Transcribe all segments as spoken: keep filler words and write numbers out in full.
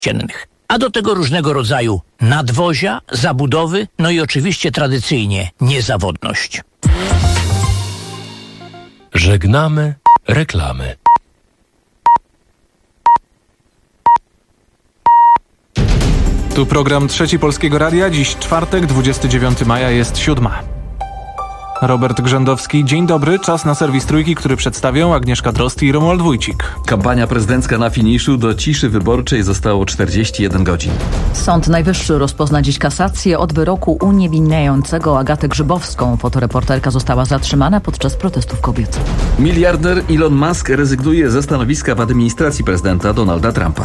dziennych. A do tego różnego rodzaju nadwozia, zabudowy, no i oczywiście tradycyjnie niezawodność. Żegnamy reklamy. Tu program Trzeci Polskiego Radia. Dziś czwartek, dwudziestego dziewiątego maja, jest siódma. Robert Grzędowski, dzień dobry. Czas na serwis Trójki, który przedstawią Agnieszka Drozd i Romuald Wójcik. Kampania prezydencka na finiszu. Do ciszy wyborczej zostało czterdzieści jeden godzin. Sąd Najwyższy rozpozna dziś kasację od wyroku uniewinniającego Agatę Grzybowską. Fotoreporterka została zatrzymana podczas protestów kobiet. Miliarder Elon Musk rezygnuje ze stanowiska w administracji prezydenta Donalda Trumpa.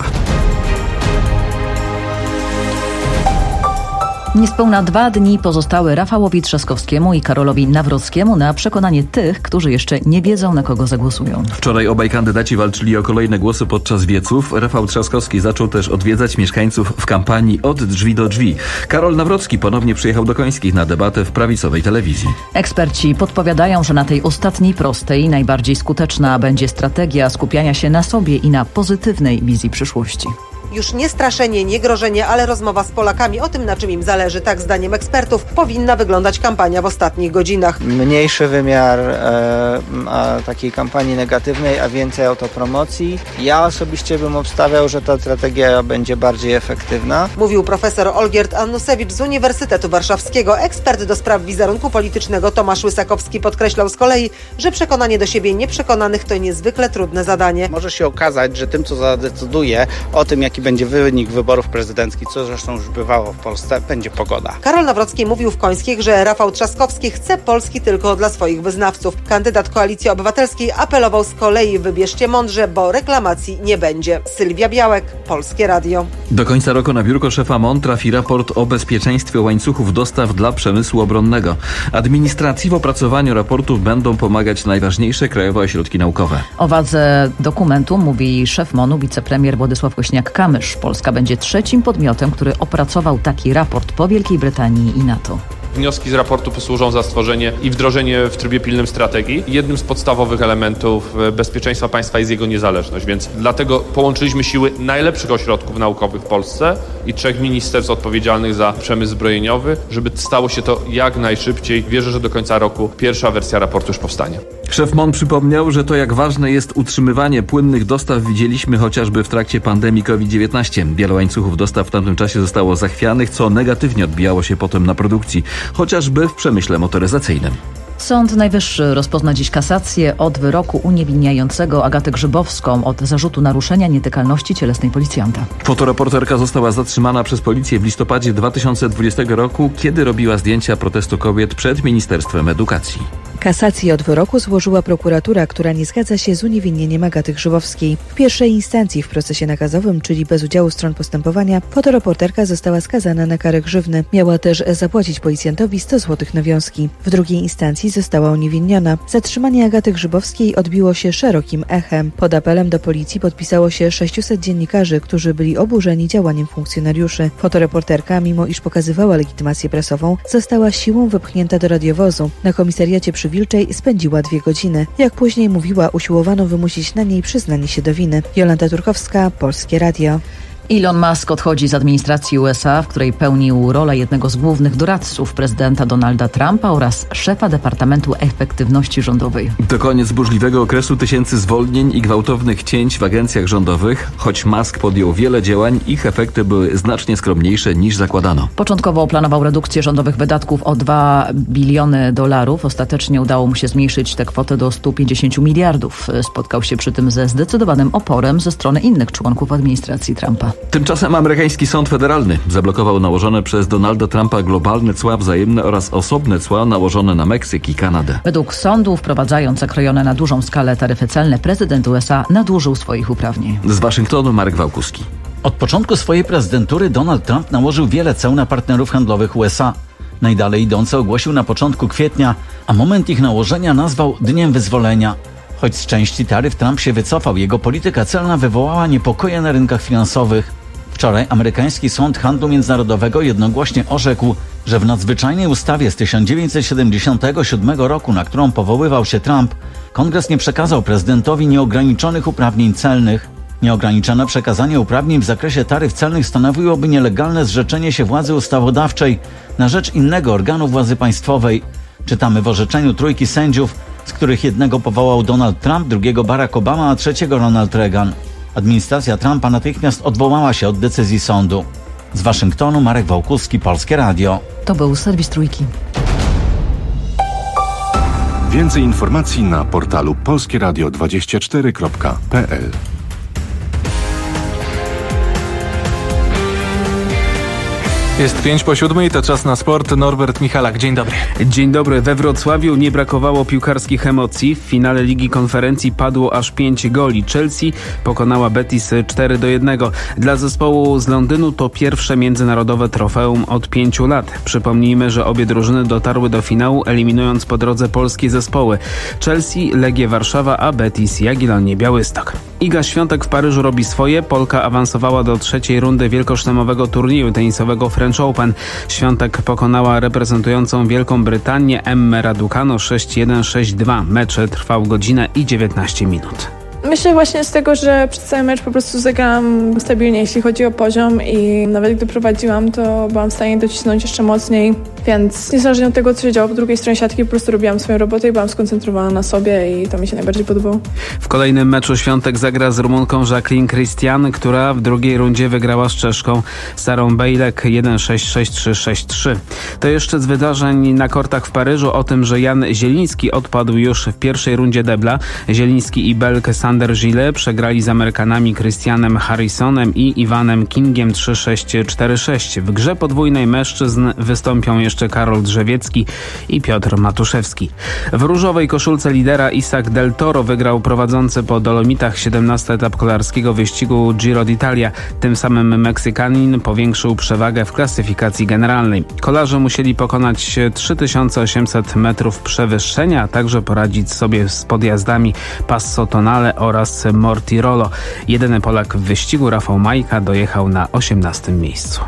Niespełna dwa dni pozostały Rafałowi Trzaskowskiemu i Karolowi Nawrockiemu na przekonanie tych, którzy jeszcze nie wiedzą, na kogo zagłosują. Wczoraj obaj kandydaci walczyli o kolejne głosy podczas wieców. Rafał Trzaskowski zaczął też odwiedzać mieszkańców w kampanii od drzwi do drzwi. Karol Nawrocki ponownie przyjechał do Końskich na debatę w prawicowej telewizji. Eksperci podpowiadają, że na tej ostatniej prostej najbardziej skuteczna będzie strategia skupiania się na sobie i na pozytywnej wizji przyszłości. Już nie straszenie, nie grożenie, ale rozmowa z Polakami o tym, na czym im zależy. Tak zdaniem ekspertów powinna wyglądać kampania w ostatnich godzinach. Mniejszy wymiar e, a takiej kampanii negatywnej, a więcej autopromocji. Ja osobiście bym obstawiał, że ta strategia będzie bardziej efektywna. Mówił profesor Olgierd Annusewicz z Uniwersytetu Warszawskiego. Ekspert do spraw wizerunku politycznego Tomasz Łysakowski podkreślał z kolei, że przekonanie do siebie nieprzekonanych to niezwykle trudne zadanie. Może się okazać, że tym, co zadecyduje o tym, jaki będzie wynik wyborów prezydenckich, co zresztą już bywało w Polsce, będzie pogoda. Karol Nawrocki mówił w Końskich, że Rafał Trzaskowski chce Polski tylko dla swoich wyznawców. Kandydat Koalicji Obywatelskiej apelował z kolei: wybierzcie mądrze, bo reklamacji nie będzie. Sylwia Białek, Polskie Radio. Do końca roku na biurko szefa M O N trafi raport o bezpieczeństwie łańcuchów dostaw dla przemysłu obronnego. Administracji w opracowaniu raportów będą pomagać najważniejsze krajowe ośrodki naukowe. O wadze dokumentu mówi szef M O N-u, wicepremier Władysław Kośniak-Kamysz. Polska będzie trzecim podmiotem, który opracował taki raport po Wielkiej Brytanii i NATO. Wnioski z raportu posłużą za stworzenie i wdrożenie w trybie pilnym strategii. Jednym z podstawowych elementów bezpieczeństwa państwa jest jego niezależność, więc dlatego połączyliśmy siły najlepszych ośrodków naukowych w Polsce i trzech ministerstw odpowiedzialnych za przemysł zbrojeniowy, żeby stało się to jak najszybciej. Wierzę, że do końca roku pierwsza wersja raportu już powstanie. Szef M O N przypomniał, że to jak ważne jest utrzymywanie płynnych dostaw widzieliśmy chociażby w trakcie pandemii COVID dziewiętnaście. Wiele łańcuchów dostaw w tamtym czasie zostało zachwianych, co negatywnie odbijało się potem na produkcji, chociażby w przemyśle motoryzacyjnym. Sąd Najwyższy rozpozna dziś kasację od wyroku uniewinniającego Agatę Grzybowską od zarzutu naruszenia nietykalności cielesnej policjanta. Fotoreporterka została zatrzymana przez policję w listopadzie dwa tysiące dwudziestego roku, kiedy robiła zdjęcia protestu kobiet przed Ministerstwem Edukacji. Kasację od wyroku złożyła prokuratura, która nie zgadza się z uniewinnieniem Agaty Grzybowskiej. W pierwszej instancji w procesie nakazowym, czyli bez udziału stron postępowania, fotoreporterka została skazana na karę grzywny. Miała też zapłacić policjantowi sto złotych nawiązki. W drugiej instancji została uniewinniona. Zatrzymanie Agaty Grzybowskiej odbiło się szerokim echem. Pod apelem do policji podpisało się sześciuset dziennikarzy, którzy byli oburzeni działaniem funkcjonariuszy. Fotoreporterka, mimo iż pokazywała legitymację prasową, została siłą wypchnięta do radiowozu. Na komisariacie przy Wilczej spędziła dwie godziny. Jak później mówiła, usiłowano wymusić na niej przyznanie się do winy. Jolanta Turkowska, Polskie Radio. Elon Musk odchodzi z administracji U S A, w której pełnił rolę jednego z głównych doradców prezydenta Donalda Trumpa oraz szefa Departamentu Efektywności Rządowej. To koniec burzliwego okresu tysięcy zwolnień i gwałtownych cięć w agencjach rządowych. Choć Musk podjął wiele działań, ich efekty były znacznie skromniejsze niż zakładano. Początkowo planował redukcję rządowych wydatków o dwa biliony dolarów. Ostatecznie udało mu się zmniejszyć tę kwotę do stu pięćdziesięciu miliardów. Spotkał się przy tym ze zdecydowanym oporem ze strony innych członków administracji Trumpa. Tymczasem amerykański sąd federalny zablokował nałożone przez Donalda Trumpa globalne cła wzajemne oraz osobne cła nałożone na Meksyk i Kanadę. Według sądu, wprowadzając zakrojone na dużą skalę taryfy celne, prezydent U S A nadużył swoich uprawnień. Z Waszyngtonu Marek Wałkuski. Od początku swojej prezydentury Donald Trump nałożył wiele ceł na partnerów handlowych U S A. Najdalej idące ogłosił na początku kwietnia, a moment ich nałożenia nazwał Dniem Wyzwolenia. Choć z części taryf Trump się wycofał, jego polityka celna wywołała niepokoje na rynkach finansowych. Wczoraj amerykański Sąd Handlu Międzynarodowego jednogłośnie orzekł, że w nadzwyczajnej ustawie z tysiąc dziewięćset siedemdziesiątego siódmego roku, na którą powoływał się Trump, Kongres nie przekazał prezydentowi nieograniczonych uprawnień celnych. Nieograniczone przekazanie uprawnień w zakresie taryf celnych stanowiłoby nielegalne zrzeczenie się władzy ustawodawczej na rzecz innego organu władzy państwowej. Czytamy w orzeczeniu trójki sędziów, z których jednego powołał Donald Trump, drugiego Barack Obama, a trzeciego Ronald Reagan. Administracja Trumpa natychmiast odwołała się od decyzji sądu. Z Waszyngtonu Marek Wałkuski, Polskie Radio. To był serwis Trójki. Więcej informacji na portalu polskieradio dwadzieścia cztery kropka p l. Jest pięć po siódmej, to czas na sport. Norbert Michalak, dzień dobry. Dzień dobry. We Wrocławiu nie brakowało piłkarskich emocji. W finale Ligi Konferencji padło aż pięć goli. Chelsea pokonała Betis cztery do jednego. Dla zespołu z Londynu to pierwsze międzynarodowe trofeum od pięciu lat. Przypomnijmy, że obie drużyny dotarły do finału, eliminując po drodze polskie zespoły. Chelsea, Legię Warszawa, a Betis Jagiellonię Białystok. Iga Świątek w Paryżu robi swoje. Polka awansowała do trzeciej rundy wielkoszlemowego turnieju tenisowego French Open. Świątek pokonała reprezentującą Wielką Brytanię Emmę Raducanu sześć jeden sześć dwa. Mecz trwał godzinę i dziewiętnaście minut. Myślę właśnie z tego, że przez cały mecz po prostu zagrałam stabilnie, jeśli chodzi o poziom i nawet gdy prowadziłam, to byłam w stanie docisnąć jeszcze mocniej, więc niezależnie od tego, co się działo po drugiej stronie siatki, po prostu robiłam swoją robotę i byłam skoncentrowana na sobie i to mi się najbardziej podobało. W kolejnym meczu Świątek zagra z Rumunką Jacqueline Christian, która w drugiej rundzie wygrała z Czeszką Sarą Bejlek jeden sześć sześć trzy sześć trzy. To jeszcze z wydarzeń na kortach w Paryżu o tym, że Jan Zieliński odpadł już w pierwszej rundzie debla. Zieliński i Belk Sander Gilles przegrali z Amerykanami Christianem Harrisonem i Iwanem Kingiem trzy sześć cztery sześć. W grze podwójnej mężczyzn wystąpią jeszcze Karol Drzewiecki i Piotr Matuszewski. W różowej koszulce lidera Isaac Del Toro wygrał prowadzący po Dolomitach siedemnasty etap kolarskiego wyścigu Giro d'Italia. Tym samym Meksykanin powiększył przewagę w klasyfikacji generalnej. Kolarze musieli pokonać trzy tysiące osiemset metrów przewyższenia, a także poradzić sobie z podjazdami Passo Tonale oraz Mortirolo. Jedyny Polak w wyścigu, Rafał Majka, dojechał na osiemnastym miejscu.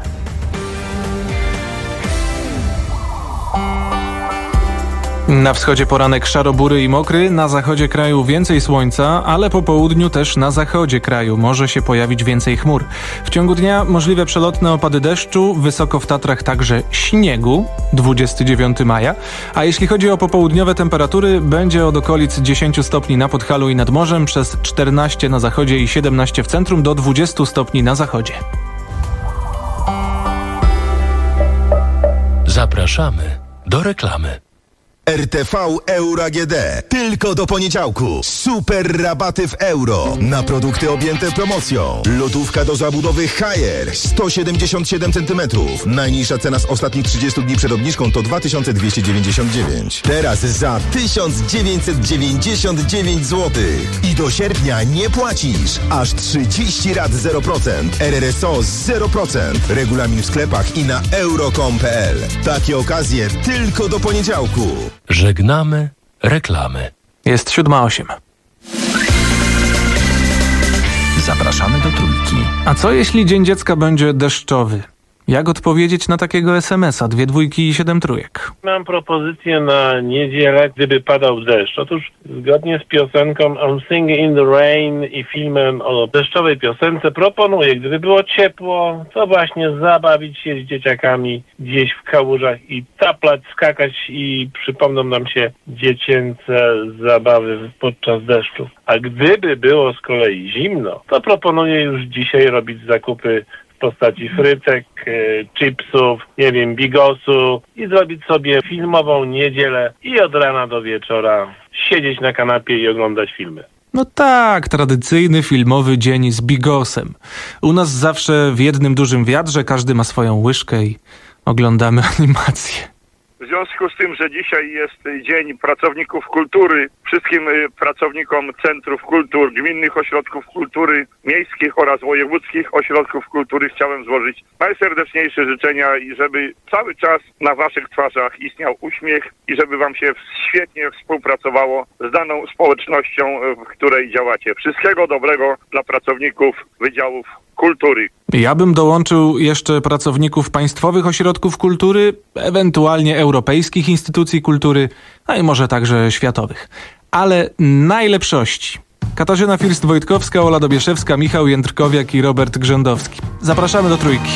Na wschodzie poranek szaro-bury i mokry, na zachodzie kraju więcej słońca, ale po południu też na zachodzie kraju może się pojawić więcej chmur. W ciągu dnia możliwe przelotne opady deszczu, wysoko w Tatrach także śniegu, dwudziestego dziewiątego maja, a jeśli chodzi o popołudniowe temperatury, będzie od okolic dziesięć stopni na Podhalu i nad morzem, przez czternaście na zachodzie i siedemnaście w centrum, do dwudziestu stopni na zachodzie. Zapraszamy do reklamy. R T V Euro A G D. Tylko do poniedziałku. Super rabaty w euro. Na produkty objęte promocją. Lodówka do zabudowy Haier. sto siedemdziesiąt siedem centymetrów. Najniższa cena z ostatnich trzydziestu dni przed obniżką to dwa tysiące dwieście dziewięćdziesiąt dziewięć. Teraz za tysiąc dziewięćset dziewięćdziesiąt dziewięć złotych. I do sierpnia nie płacisz. Aż trzydzieści rat zero procent. R R S O zero procent. Regulamin w sklepach i na euro kropka com kropka p l. Takie okazje tylko do poniedziałku. Żegnamy reklamy. Jest siódma osiem. Zapraszamy do Trójki. A co jeśli Dzień Dziecka będzie deszczowy? Jak odpowiedzieć na takiego es em es a? Dwie dwójki i siedem trójek. Mam propozycję na niedzielę, gdyby padał deszcz. Otóż zgodnie z piosenką I'm Singing in the Rain i filmem o deszczowej piosence proponuję, gdyby było ciepło, to właśnie zabawić się z dzieciakami gdzieś w kałużach i taplać, skakać i przypomną nam się dziecięce zabawy podczas deszczu. A gdyby było z kolei zimno, to proponuję już dzisiaj robić zakupy w postaci frytek, chipsów, nie wiem, bigosu i zrobić sobie filmową niedzielę i od rana do wieczora siedzieć na kanapie i oglądać filmy. No tak, tradycyjny filmowy dzień z bigosem. U nas zawsze w jednym dużym wiadrze, każdy ma swoją łyżkę i oglądamy animację. W związku z tym, że dzisiaj jest Dzień Pracowników Kultury, wszystkim pracownikom Centrów Kultur, Gminnych Ośrodków Kultury, Miejskich oraz Wojewódzkich Ośrodków Kultury chciałem złożyć najserdeczniejsze życzenia i żeby cały czas na waszych twarzach istniał uśmiech i żeby wam się świetnie współpracowało z daną społecznością, w której działacie. Wszystkiego dobrego dla pracowników Wydziałów Kultury. Ja bym dołączył jeszcze pracowników państwowych ośrodków kultury, ewentualnie europejskich instytucji kultury, a i może także światowych. Ale najlepszości Katarzyna First-Wojtkowska, Ola Dobieszewska, Michał Jędrkowiak i Robert Grzędowski. Zapraszamy do Trójki.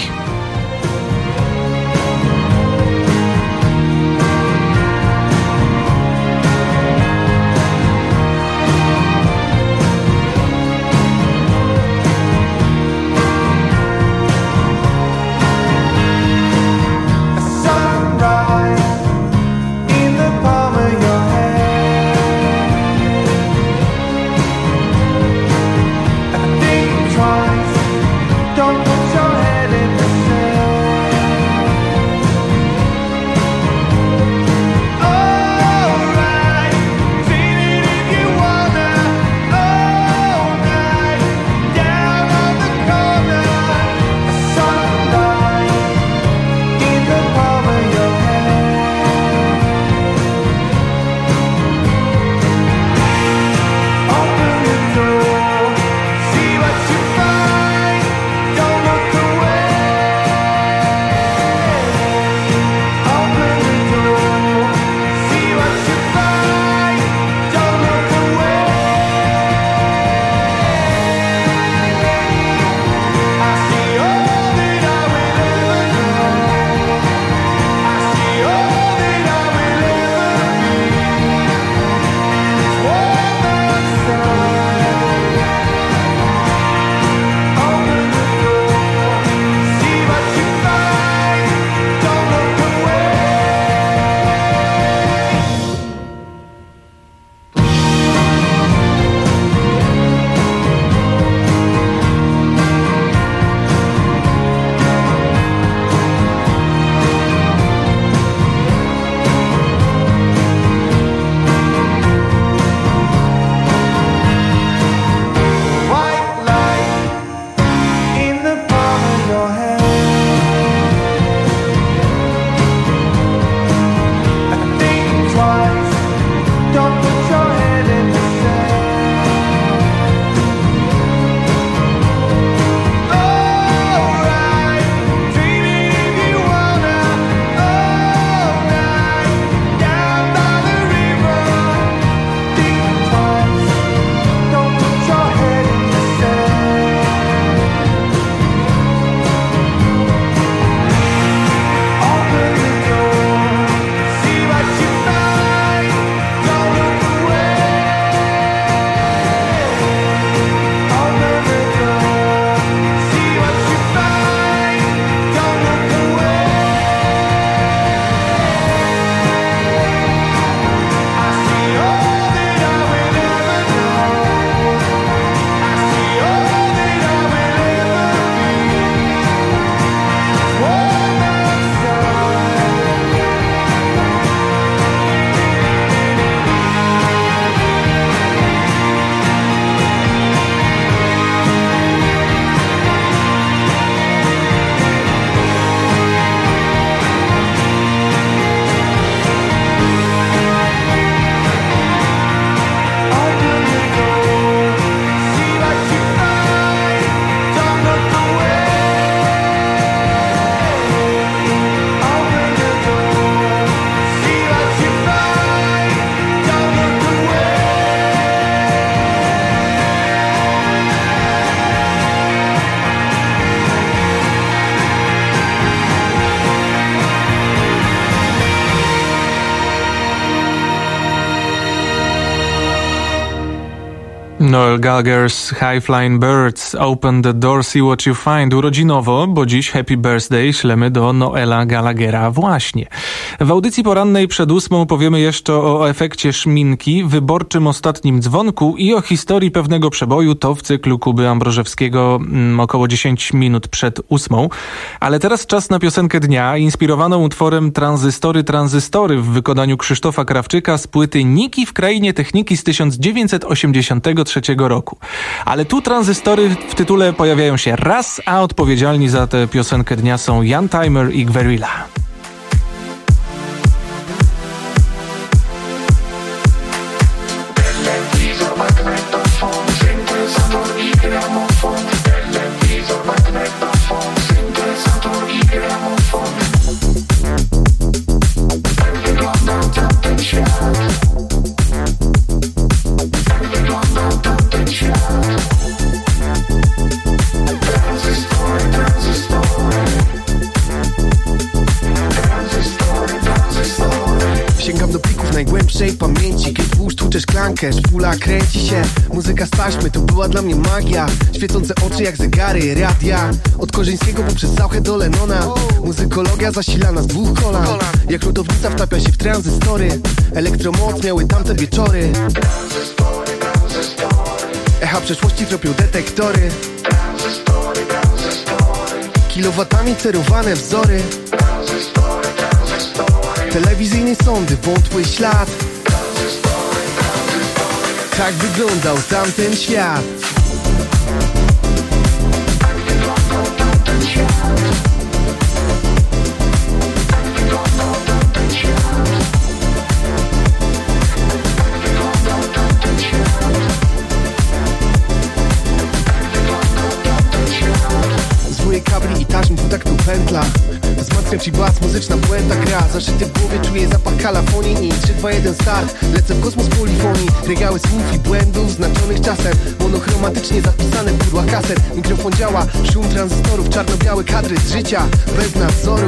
Noel Gallagher's High Flying Birds, Open the Door, See What You Find. Urodzinowo, bo dziś Happy Birthday ślemy do Noela Gallaghera właśnie. W audycji porannej przed ósmą powiemy jeszcze o efekcie szminki, wyborczym ostatnim dzwonku i o historii pewnego przeboju. To w cyklu Kuby Ambrożewskiego mm, około dziesięć minut przed ósmą. Ale teraz czas na piosenkę dnia, inspirowaną utworem Tranzystory, Tranzystory w wykonaniu Krzysztofa Krawczyka z płyty Niki w krainie techniki z tysiąc dziewięćset osiemdziesiątego trzeciego roku. Ale tu tranzystory w tytule pojawiają się raz, a odpowiedzialni za tę piosenkę dnia są Jan Timer i Gwerilla. Wyglądał tamten świat. najlepszej pamięci. Kiedy tłuszcz tłucze szklankę, szpula kręci się. Muzyka z taśmy to była dla mnie magia. Świecące oczy jak zegary, radia. Od Korzyńskiego poprzez Sauchę do Lennona. Muzykologia zasilana z dwóch kolan. Jak lodownica wtapia się w tranzystory. Elektromoc miały tamte wieczory. Echa przeszłości tropią detektory. Kilowatami cerowane wzory. Telewizyjne sądy, wątły ślad. Tak wyglądał tamten świat. Zły kabli i taśm dwutaktu pętla. Wzmacniam ci bas, muzyczna błęda gra. Zaszyty w głowie czuję zapach kalafonii. I trzy, dwa, jeden start, lecę w kosmos polifonii. Regały słów i błędów znaczonych czasem. Monochromatycznie zapisane pudła kaset. Mikrofon działa, szum tranzystorów. Czarno-białe kadry z życia, bez nadzoru.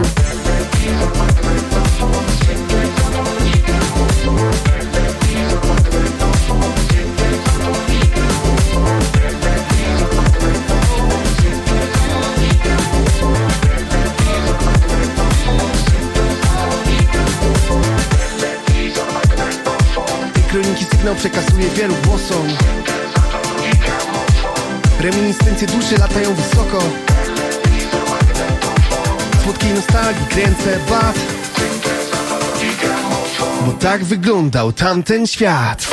Kroniki sygnał przekazuje wielu głosom. Reminiscencje duszy latają wysoko. Słodkiej nostalgii kręcę bat. Bo tak wyglądał tamten świat.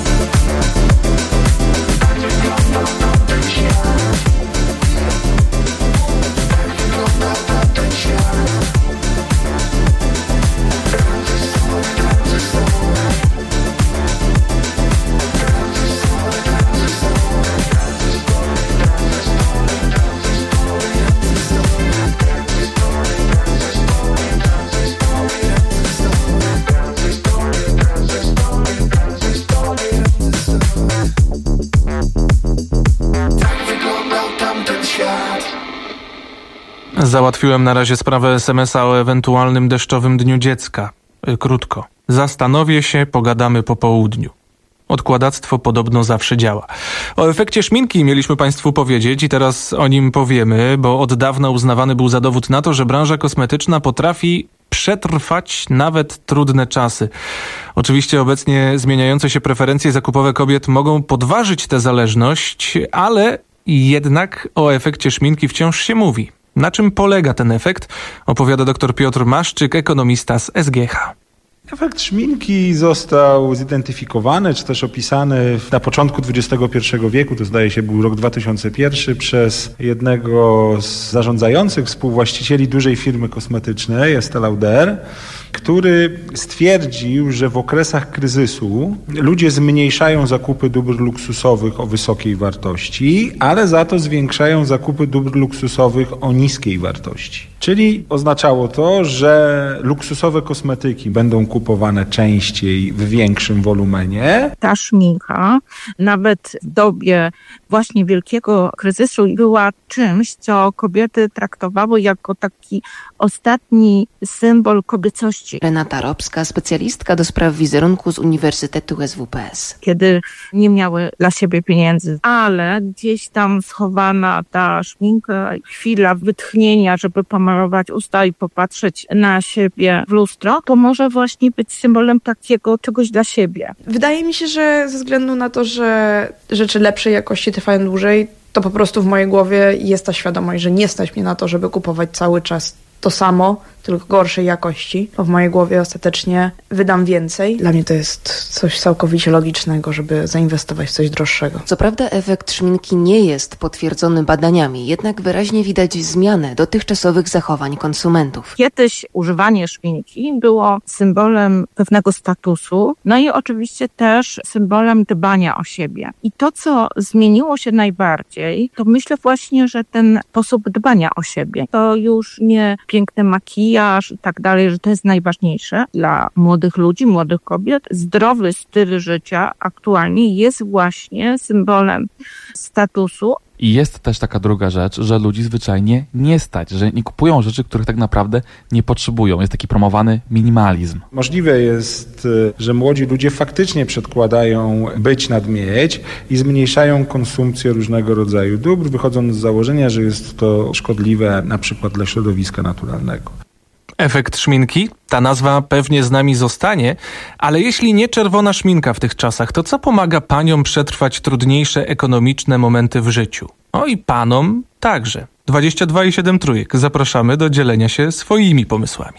Załatwiłem na razie sprawę es em es a o ewentualnym deszczowym dniu dziecka. Krótko. Zastanowię się, pogadamy po południu. Odkładactwo podobno zawsze działa. O efekcie szminki mieliśmy Państwu powiedzieć i teraz o nim powiemy, bo od dawna uznawany był za dowód na to, że branża kosmetyczna potrafi przetrwać nawet trudne czasy. Oczywiście obecnie zmieniające się preferencje zakupowe kobiet mogą podważyć tę zależność, ale jednak o efekcie szminki wciąż się mówi. Na czym polega ten efekt? Opowiada dr Piotr Maszczyk, ekonomista z es gie ha. Efekt szminki został zidentyfikowany, czy też opisany na początku dwudziestego pierwszego wieku, to zdaje się był rok dwa tysiące pierwszy, przez jednego z zarządzających współwłaścicieli dużej firmy kosmetycznej, Estée Lauder, który stwierdził, że w okresach kryzysu ludzie zmniejszają zakupy dóbr luksusowych o wysokiej wartości, ale za to zwiększają zakupy dóbr luksusowych o niskiej wartości. Czyli oznaczało to, że luksusowe kosmetyki będą kupowane częściej w większym wolumenie. Ta szminka nawet w dobie właśnie wielkiego kryzysu była czymś, co kobiety traktowały jako taki ostatni symbol kobiecości. Renata Robska, specjalistka do spraw wizerunku z Uniwersytetu es wu pe es. Kiedy nie miały dla siebie pieniędzy, ale gdzieś tam schowana ta szminka, chwila wytchnienia, żeby pomarować usta i popatrzeć na siebie w lustro, to może właśnie być symbolem takiego czegoś dla siebie. Wydaje mi się, że ze względu na to, że rzeczy lepszej jakości trwają dłużej, to po prostu w mojej głowie jest ta świadomość, że nie stać mnie na to, żeby kupować cały czas to samo, tylko gorszej jakości, bo w mojej głowie ostatecznie wydam więcej. Dla mnie to jest coś całkowicie logicznego, żeby zainwestować w coś droższego. Co prawda efekt szminki nie jest potwierdzony badaniami, jednak wyraźnie widać zmianę dotychczasowych zachowań konsumentów. Kiedyś używanie szminki było symbolem pewnego statusu, no i oczywiście też symbolem dbania o siebie. I to, co zmieniło się najbardziej, to myślę właśnie, że ten sposób dbania o siebie, to już nie piękny makijaż i tak dalej, że to jest najważniejsze dla młodych ludzi, młodych kobiet. Zdrowy styl życia aktualnie jest właśnie symbolem statusu, I jest też taka druga rzecz, że ludzi zwyczajnie nie stać, że nie kupują rzeczy, których tak naprawdę nie potrzebują. Jest taki promowany minimalizm. Możliwe jest, że młodzi ludzie faktycznie przedkładają być nad mieć i zmniejszają konsumpcję różnego rodzaju dóbr, wychodząc z założenia, że jest to szkodliwe na przykład dla środowiska naturalnego. Efekt szminki? Ta nazwa pewnie z nami zostanie, ale jeśli nie czerwona szminka w tych czasach, to co pomaga paniom przetrwać trudniejsze ekonomiczne momenty w życiu? O i panom także. dwadzieścia dwa i siedem trójek. Zapraszamy do dzielenia się swoimi pomysłami.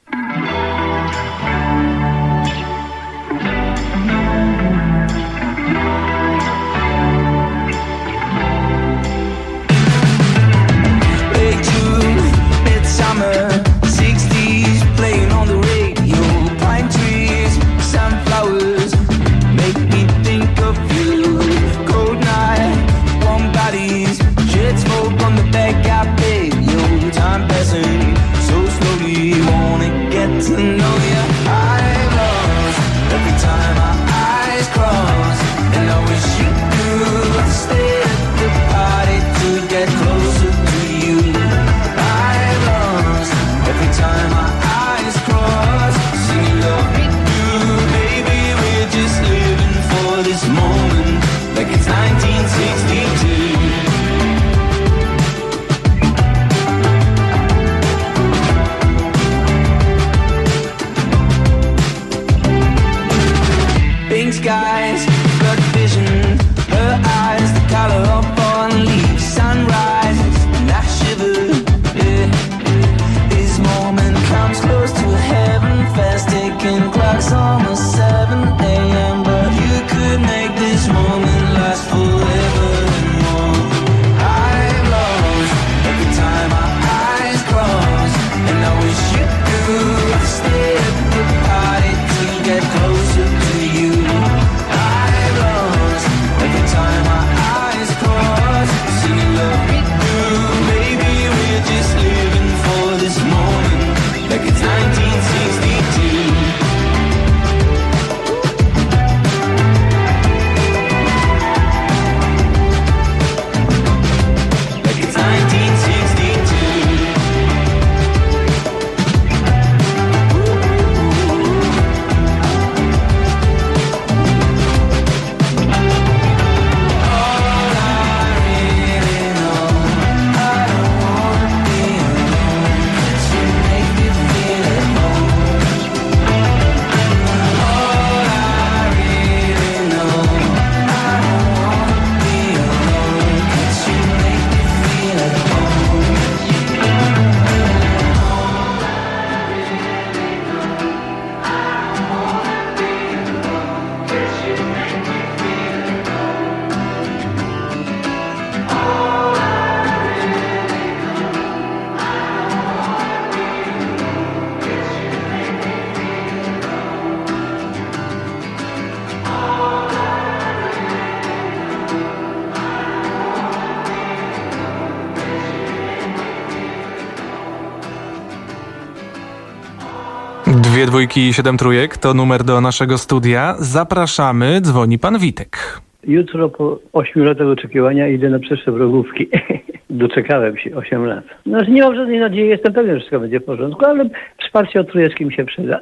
Dwie dwójki i siedem trójek to numer do naszego studia. Zapraszamy, dzwoni pan Witek. Jutro po ośmiu latach oczekiwania idę na przeszczep rogówki. Doczekałem się osiem lat. Znaczy nie mam żadnej nadziei, jestem pewien, że wszystko będzie w porządku, ale wsparcie od Trójecki mi się przyda.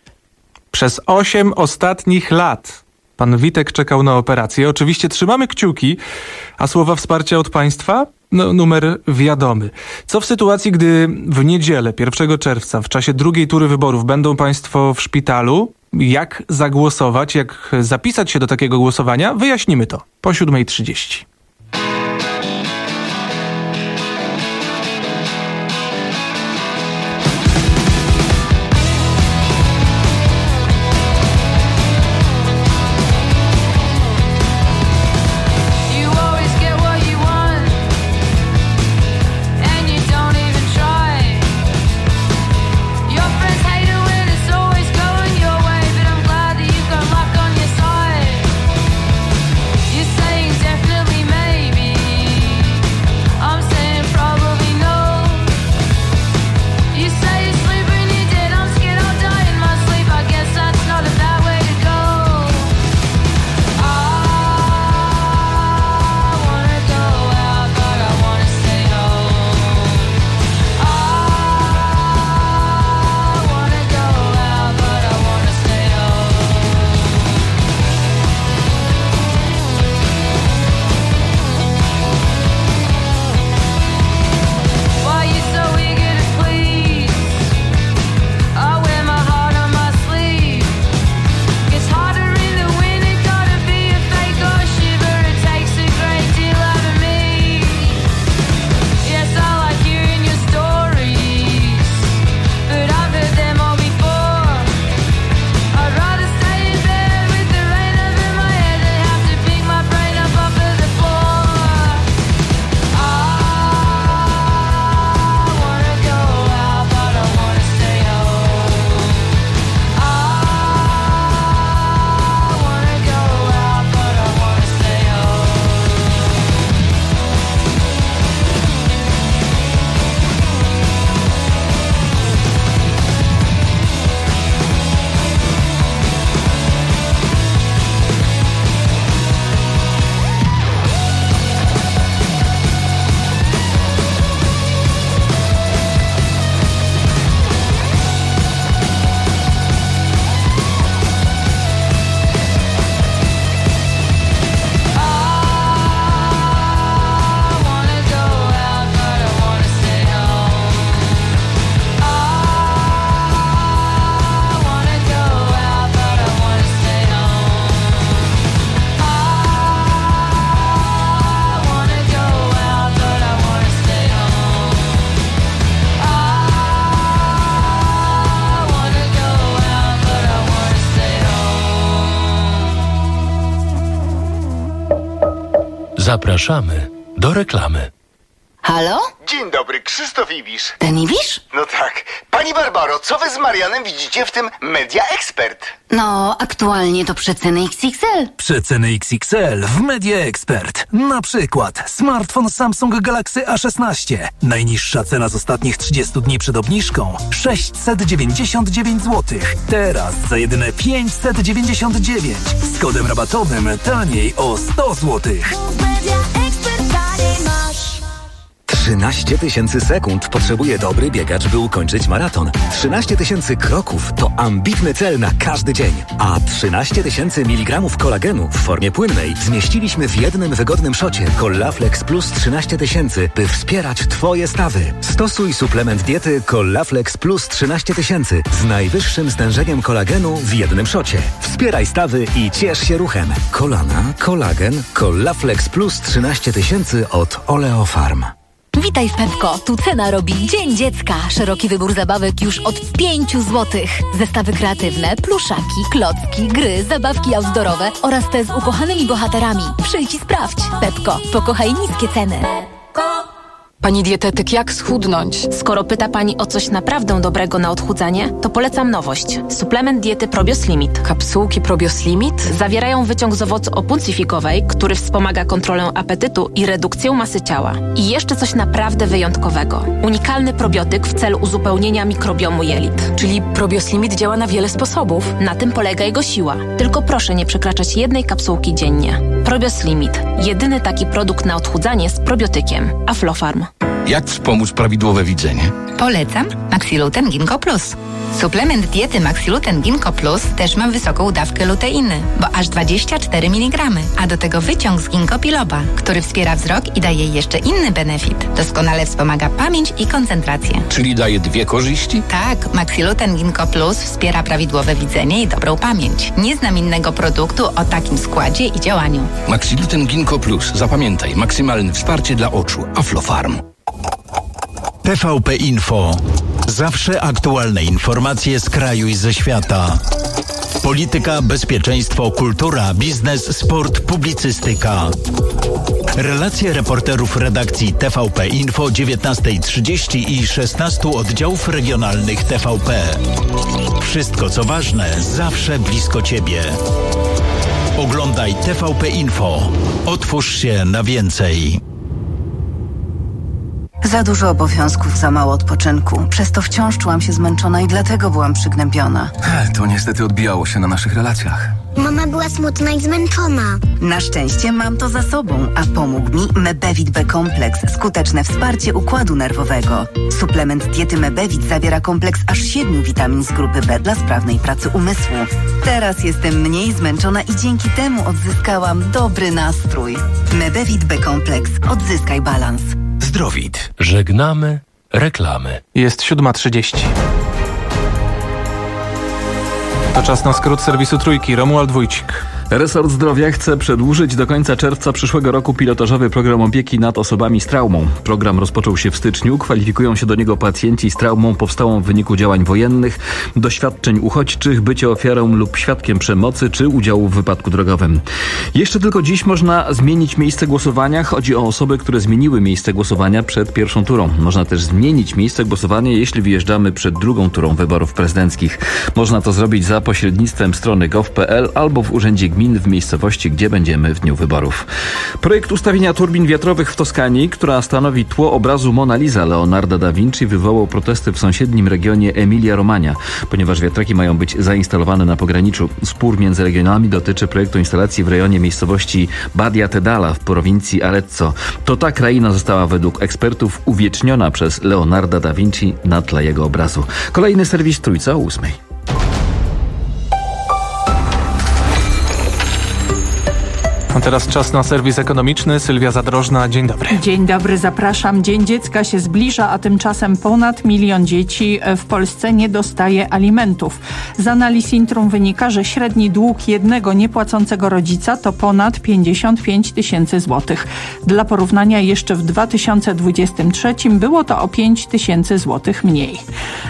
Przez osiem ostatnich lat pan Witek czekał na operację. Oczywiście trzymamy kciuki, a słowa wsparcia od państwa? No, numer wiadomy. Co w sytuacji, gdy w niedzielę, pierwszego czerwca, w czasie drugiej tury wyborów będą państwo w szpitalu? Jak zagłosować, jak zapisać się do takiego głosowania? Wyjaśnimy to po siódmej trzydzieści. Definitely Zapraszamy do reklamy. Halo? Dzień dobry, Krzysztof Ibisz. Ten Ibisz? No tak. Pani Barbaro, co wy z Marianem widzicie w tym Media Expert? No, aktualnie to przeceny X X L. Przeceny X X L w Media Expert. Na przykład smartfon Samsung Galaxy A szesnaście. Najniższa cena z ostatnich trzydziestu dni przed obniżką sześćset dziewięćdziesiąt dziewięć złotych. Teraz za jedyne pięćset dziewięćdziesiąt dziewięć. Z kodem rabatowym taniej o sto złotych. trzynaście tysięcy sekund potrzebuje dobry biegacz, by ukończyć maraton. trzynaście tysięcy kroków to ambitny cel na każdy dzień. A trzynaście tysięcy miligramów kolagenu w formie płynnej zmieściliśmy w jednym wygodnym szocie Collaflex Plus trzynaście tysięcy, by wspierać Twoje stawy. Stosuj suplement diety Collaflex Plus trzynaście tysięcy z najwyższym stężeniem kolagenu w jednym szocie. Wspieraj stawy i ciesz się ruchem. Kolana, kolagen, Collaflex Plus trzynaście tysięcy od Oleofarm. Witaj w Pepko. Tu cena robi Dzień Dziecka. Szeroki wybór zabawek już od pięciu złotych. Zestawy kreatywne, pluszaki, klocki, gry, zabawki outdoorowe oraz te z ukochanymi bohaterami. Przyjdź i sprawdź. Pepko. Pokochaj niskie ceny. Pani dietetyk, jak schudnąć? Skoro pyta Pani o coś naprawdę dobrego na odchudzanie, to polecam nowość. Suplement diety Probios Limit. Kapsułki Probios Limit zawierają wyciąg z owocu opuncyfikowej, który wspomaga kontrolę apetytu i redukcję masy ciała. I jeszcze coś naprawdę wyjątkowego. Unikalny probiotyk w celu uzupełnienia mikrobiomu jelit. Czyli Probios Limit działa na wiele sposobów. Na tym polega jego siła. Tylko proszę nie przekraczać jednej kapsułki dziennie. Probios Limit. Jedyny taki produkt na odchudzanie z probiotykiem. Aflofarm. Jak wspomóc prawidłowe widzenie? Polecam Maxiluten Ginkgo Plus. Suplement diety Maxiluten Ginkgo Plus też ma wysoką dawkę luteiny, bo aż dwadzieścia cztery miligramy, a do tego wyciąg z ginkgo biloba, który wspiera wzrok i daje jeszcze inny benefit. Doskonale wspomaga pamięć i koncentrację. Czyli daje dwie korzyści? Tak, Maxiluten Ginkgo Plus wspiera prawidłowe widzenie i dobrą pamięć. Nie znam innego produktu o takim składzie i działaniu. Maxiluten Ginkgo Plus. Zapamiętaj, maksymalne wsparcie dla oczu. Aflofarm. T V P Info. Zawsze aktualne informacje z kraju i ze świata. Polityka, bezpieczeństwo, kultura, biznes, sport, publicystyka. Relacje reporterów redakcji T V P Info dziewiętnasta trzydzieści i szesnastu oddziałów regionalnych T V P. Wszystko co ważne, zawsze blisko Ciebie. Oglądaj T V P Info. Otwórz się na więcej. Za dużo obowiązków, za mało odpoczynku. Przez to wciąż czułam się zmęczona i dlatego byłam przygnębiona. To niestety odbijało się na naszych relacjach. Mama była smutna i zmęczona. Na szczęście mam to za sobą, a pomógł mi Mebevit B Kompleks, skuteczne wsparcie układu nerwowego. Suplement diety Mebevit zawiera kompleks aż siedmiu witamin z grupy B dla sprawnej pracy umysłu. Teraz jestem mniej zmęczona i dzięki temu odzyskałam dobry nastrój. Mebevit B Kompleks. Odzyskaj balans. Zdrowit. Żegnamy reklamy. Jest siódma trzydzieści. To czas na skrót serwisu Trójki. Romuald Wójcik. Resort Zdrowia chce przedłużyć do końca czerwca przyszłego roku pilotażowy program opieki nad osobami z traumą. Program rozpoczął się w styczniu. Kwalifikują się do niego pacjenci z traumą powstałą w wyniku działań wojennych, doświadczeń uchodźczych, bycia ofiarą lub świadkiem przemocy czy udziału w wypadku drogowym. Jeszcze tylko dziś można zmienić miejsce głosowania. Chodzi o osoby, które zmieniły miejsce głosowania przed pierwszą turą. Można też zmienić miejsce głosowania, jeśli wyjeżdżamy przed drugą turą wyborów prezydenckich. Można to zrobić za pośrednictwem strony gov kropka p l albo w urzędzie gmin w miejscowości, gdzie będziemy w dniu wyborów. Projekt ustawienia turbin wiatrowych w Toskanii, która stanowi tło obrazu Mona Lisa Leonarda da Vinci, wywołał protesty w sąsiednim regionie Emilia-Romagna, ponieważ wiatraki mają być zainstalowane na pograniczu. Spór między regionami dotyczy projektu instalacji w rejonie miejscowości Badia Tedala w prowincji Arezzo. To ta kraina została według ekspertów uwieczniona przez Leonarda da Vinci na tle jego obrazu. Kolejny serwis Trójca o ósmej. A teraz czas na serwis ekonomiczny. Sylwia Zadrożna, dzień dobry. Dzień dobry, zapraszam. Dzień Dziecka się zbliża, a tymczasem ponad milion dzieci w Polsce nie dostaje alimentów. Z analiz Intrum wynika, że średni dług jednego niepłacącego rodzica to ponad pięćdziesiąt pięć tysięcy złotych. Dla porównania jeszcze w dwa tysiące dwudziestym trzecim było to o pięć tysięcy złotych mniej.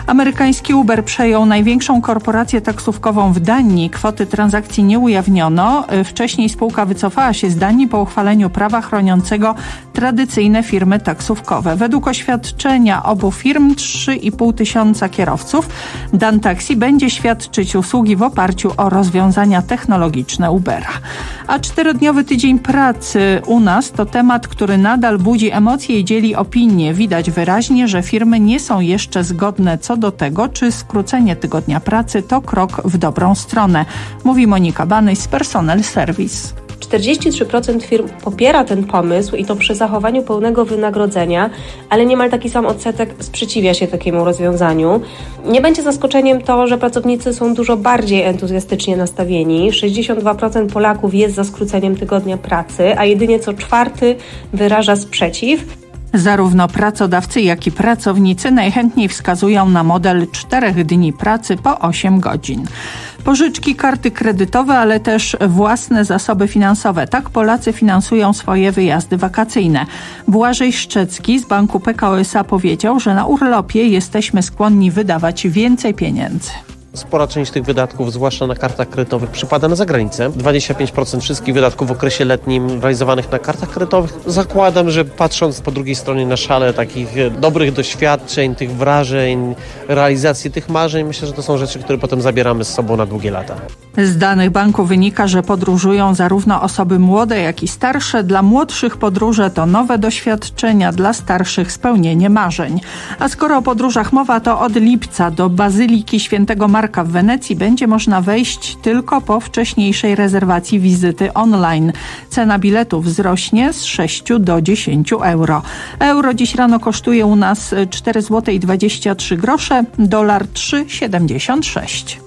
Amerykański Uber przejął największą korporację taksówkową w Danii. Kwoty transakcji nie ujawniono. Wcześniej spółka wycofała się z Danii po uchwaleniu prawa chroniącego tradycyjne firmy taksówkowe. Według oświadczenia obu firm trzy i pół tysiąca kierowców Dan Taxi będzie świadczyć usługi w oparciu o rozwiązania technologiczne Ubera. A czterodniowy tydzień pracy u nas to temat, który nadal budzi emocje i dzieli opinie. Widać wyraźnie, że firmy nie są jeszcze zgodne co do tego, czy skrócenie tygodnia pracy to krok w dobrą stronę, mówi Monika Banyś z Personal Service. czterdzieści trzy procent firm popiera ten pomysł i to przy zachowaniu pełnego wynagrodzenia, ale niemal taki sam odsetek sprzeciwia się takiemu rozwiązaniu. Nie będzie zaskoczeniem to, że pracownicy są dużo bardziej entuzjastycznie nastawieni. sześćdziesiąt dwa procent Polaków jest za skróceniem tygodnia pracy, a jedynie co czwarty wyraża sprzeciw. Zarówno pracodawcy, jak i pracownicy najchętniej wskazują na model czterech dni pracy po osiem godzin. Pożyczki, karty kredytowe, ale też własne zasoby finansowe. Tak Polacy finansują swoje wyjazdy wakacyjne. Błażej Szczecki z banku P K O S A powiedział, że na urlopie jesteśmy skłonni wydawać więcej pieniędzy. Spora część tych wydatków, zwłaszcza na kartach kredytowych, przypada na zagranicę. dwadzieścia pięć procent wszystkich wydatków w okresie letnim realizowanych na kartach kredytowych. Zakładam, że patrząc po drugiej stronie na szalę takich dobrych doświadczeń, tych wrażeń, realizacji tych marzeń, myślę, że to są rzeczy, które potem zabieramy z sobą na długie lata. Z danych banku wynika, że podróżują zarówno osoby młode, jak i starsze. Dla młodszych podróże to nowe doświadczenia, dla starszych spełnienie marzeń. A skoro o podróżach mowa, to od lipca do Bazyliki Świętego Marka w Wenecji będzie można wejść tylko po wcześniejszej rezerwacji wizyty online. Cena biletów wzrośnie z sześciu do dziesięciu euro. Euro dziś rano kosztuje u nas cztery złote i dwadzieścia trzy grosze, dolar trzy złote siedemdziesiąt sześć.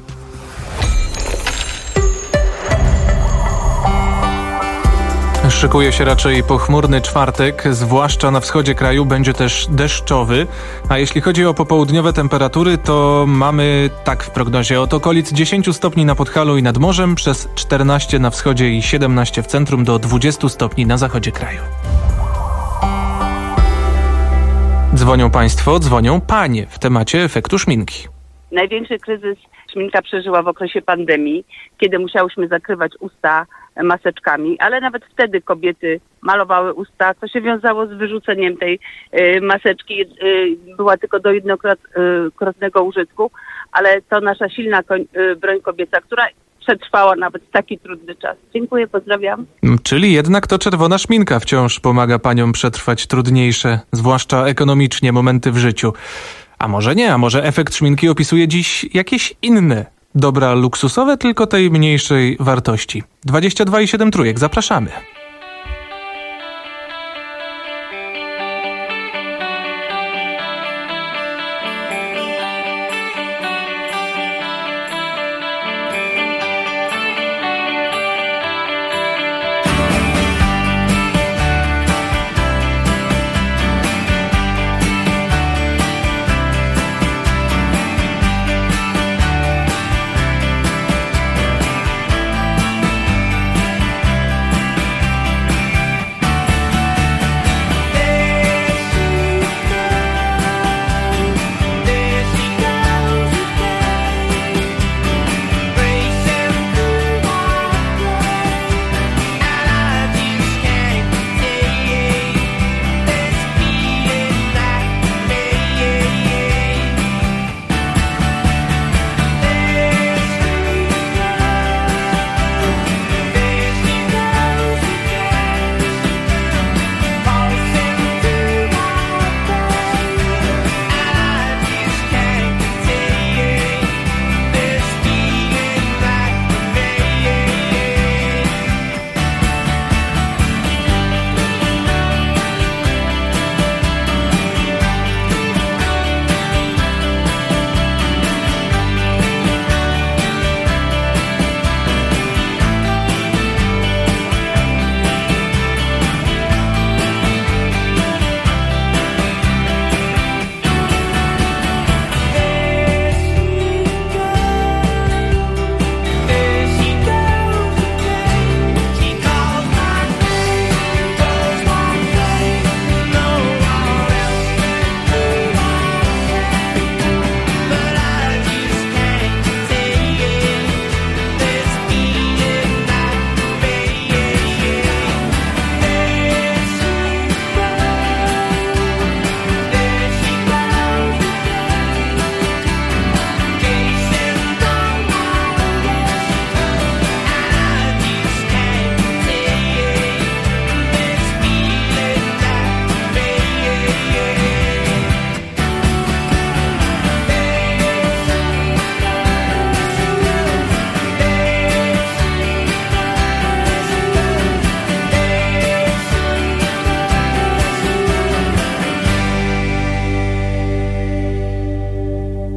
Szykuje się raczej pochmurny czwartek, zwłaszcza na wschodzie kraju będzie też deszczowy, a jeśli chodzi o popołudniowe temperatury, to mamy tak w prognozie od okolic dziesięciu stopni na Podhalu i nad morzem, przez czternaście na wschodzie i siedemnaście w centrum do dwudziestu stopni na zachodzie kraju. Dzwonią Państwo, dzwonią Panie w temacie efektu szminki. Największy kryzys szminka przeżyła w okresie pandemii, kiedy musiałyśmy zakrywać usta maseczkami, ale nawet wtedy kobiety malowały usta, co się wiązało z wyrzuceniem tej y, maseczki. Y, była tylko do jednokrotnego użytku, ale to nasza silna koń, y, broń kobieca, która przetrwała nawet taki trudny czas. Dziękuję, pozdrawiam. Czyli jednak to czerwona szminka wciąż pomaga paniom przetrwać trudniejsze, zwłaszcza ekonomicznie, momenty w życiu. A może nie, a może efekt szminki opisuje dziś jakieś inne dobra luksusowe, tylko tej mniejszej wartości. dwadzieścia dwa i siedem trójek, zapraszamy.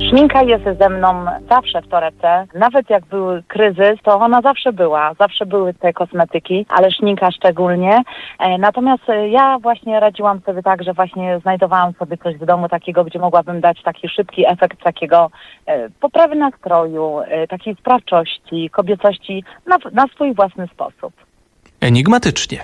Szminka jest ze mną zawsze w torebce. Nawet jak był kryzys, to ona zawsze była. Zawsze były te kosmetyki, ale szminka szczególnie. Natomiast ja właśnie radziłam sobie tak, że właśnie znajdowałam sobie coś w domu takiego, gdzie mogłabym dać taki szybki efekt takiego poprawy nastroju, takiej sprawczości, kobiecości na, na swój własny sposób. Enigmatycznie.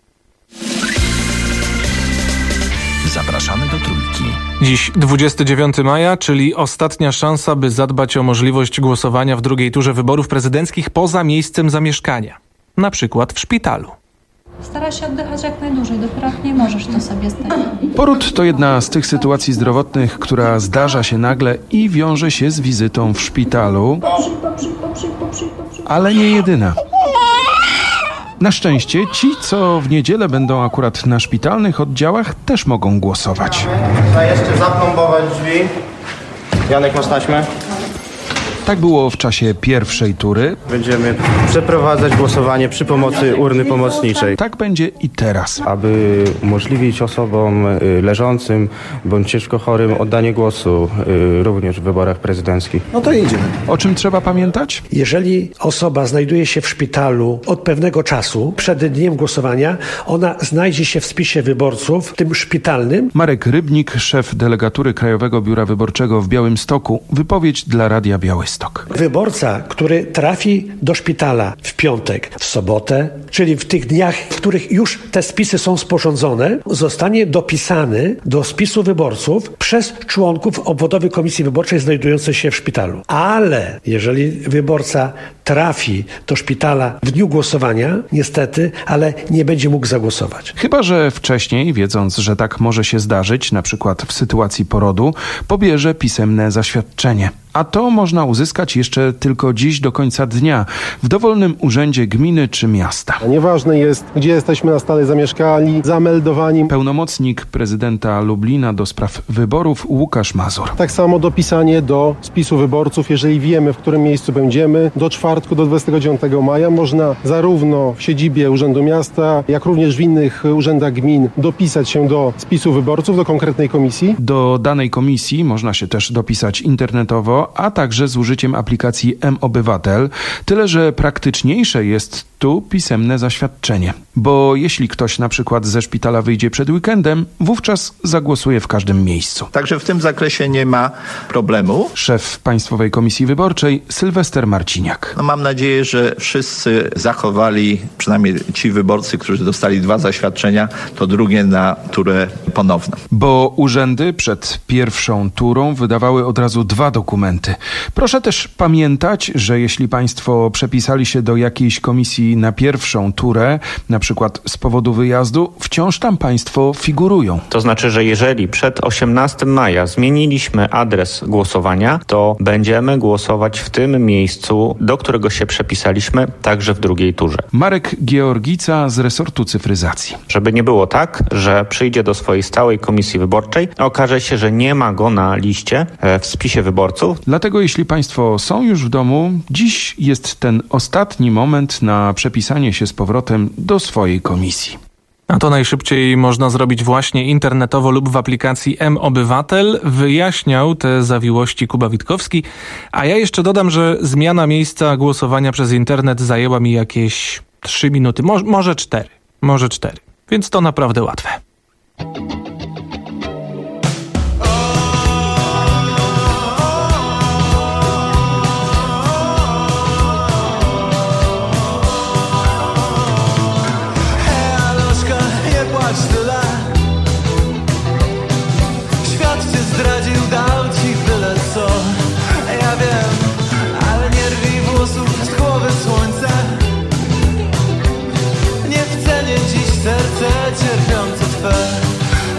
Zapraszamy do Trójki. Dziś dwudziestego dziewiątego maja, czyli ostatnia szansa, by zadbać o możliwość głosowania w drugiej turze wyborów prezydenckich poza miejscem zamieszkania. Na przykład w szpitalu. Stara się oddychać jak najdłużej, dopiero jak nie możesz, to sobie zdać. Poród to jedna z tych sytuacji zdrowotnych, która zdarza się nagle i wiąże się z wizytą w szpitalu, ale nie jedyna. Na szczęście ci, co w niedzielę będą akurat na szpitalnych oddziałach, też mogą głosować. Trzeba jeszcze zaplombować drzwi. Janek, masz taśmę? Tak było w czasie pierwszej tury. Będziemy przeprowadzać głosowanie przy pomocy urny pomocniczej. Tak będzie i teraz. Aby umożliwić osobom leżącym bądź ciężko chorym oddanie głosu również w wyborach prezydenckich. No to idziemy. O czym trzeba pamiętać? Jeżeli osoba znajduje się w szpitalu od pewnego czasu, przed dniem głosowania, ona znajdzie się w spisie wyborców, tym szpitalnym. Marek Rybnik, szef delegatury Krajowego Biura Wyborczego w Białymstoku. Wypowiedź dla Radia Białystok. Wyborca, który trafi do szpitala w piątek, w sobotę, czyli w tych dniach, w których już te spisy są sporządzone, zostanie dopisany do spisu wyborców przez członków obwodowej komisji wyborczej znajdującej się w szpitalu. Ale jeżeli wyborca trafi do szpitala w dniu głosowania, niestety, ale nie będzie mógł zagłosować. Chyba że wcześniej, wiedząc, że tak może się zdarzyć, na przykład w sytuacji porodu, pobierze pisemne zaświadczenie. A to można uzyskać jeszcze tylko dziś do końca dnia w dowolnym urzędzie gminy czy miasta. Nieważne jest, gdzie jesteśmy na stale zamieszkali, zameldowani. Pełnomocnik prezydenta Lublina do spraw wyborów Łukasz Mazur. Tak samo dopisanie do spisu wyborców, jeżeli wiemy, w którym miejscu będziemy. Do czwartku, do dwudziestego dziewiątego maja można zarówno w siedzibie Urzędu Miasta, jak również w innych urzędach gmin dopisać się do spisu wyborców, do konkretnej komisji. Do danej komisji można się też dopisać internetowo, a także z użyciem aplikacji M-Obywatel, tyle że praktyczniejsze jest tu pisemne zaświadczenie. Bo jeśli ktoś na przykład ze szpitala wyjdzie przed weekendem, wówczas zagłosuje w każdym miejscu. Także w tym zakresie nie ma problemu. Szef Państwowej Komisji Wyborczej Sylwester Marciniak. No mam nadzieję, że wszyscy zachowali, przynajmniej ci wyborcy, którzy dostali dwa zaświadczenia, to drugie na turę ponowną. Bo urzędy przed pierwszą turą wydawały od razu dwa dokumenty. Proszę też pamiętać, że jeśli Państwo przepisali się do jakiejś komisji na pierwszą turę, na przykład z powodu wyjazdu, wciąż tam Państwo figurują. To znaczy, że jeżeli przed osiemnastego maja zmieniliśmy adres głosowania, to będziemy głosować w tym miejscu, do którego się przepisaliśmy, także w drugiej turze. Marek Georgica z resortu cyfryzacji. Żeby nie było tak, że przyjdzie do swojej stałej komisji wyborczej, a okaże się, że nie ma go na liście w spisie wyborców. Dlatego jeśli Państwo są już w domu, dziś jest ten ostatni moment na przepisanie się z powrotem do swojej komisji. A to najszybciej można zrobić właśnie internetowo lub w aplikacji M-Obywatel. Wyjaśniał te zawiłości Kuba Witkowski. A ja jeszcze dodam, że zmiana miejsca głosowania przez internet zajęła mi jakieś trzy minuty, Mo- może cztery, może cztery. Więc to naprawdę łatwe. Serce cierpiące twe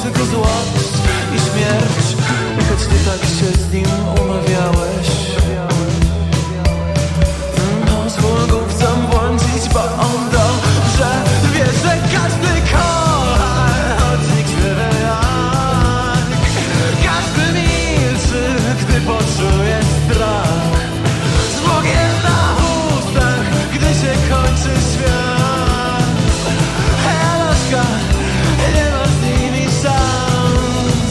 tylko złość i śmierć. I choć ty tak się z nim umawiałeś, pozwól głupcom błądzić, bo on dobrze wie, że każdy kocha, choć nikt nie wie jak. Każdy milczy, gdy poczuje strach, z Bogiem na ustach, gdy się kończy świat. Januszka, nie ma z nimi szans.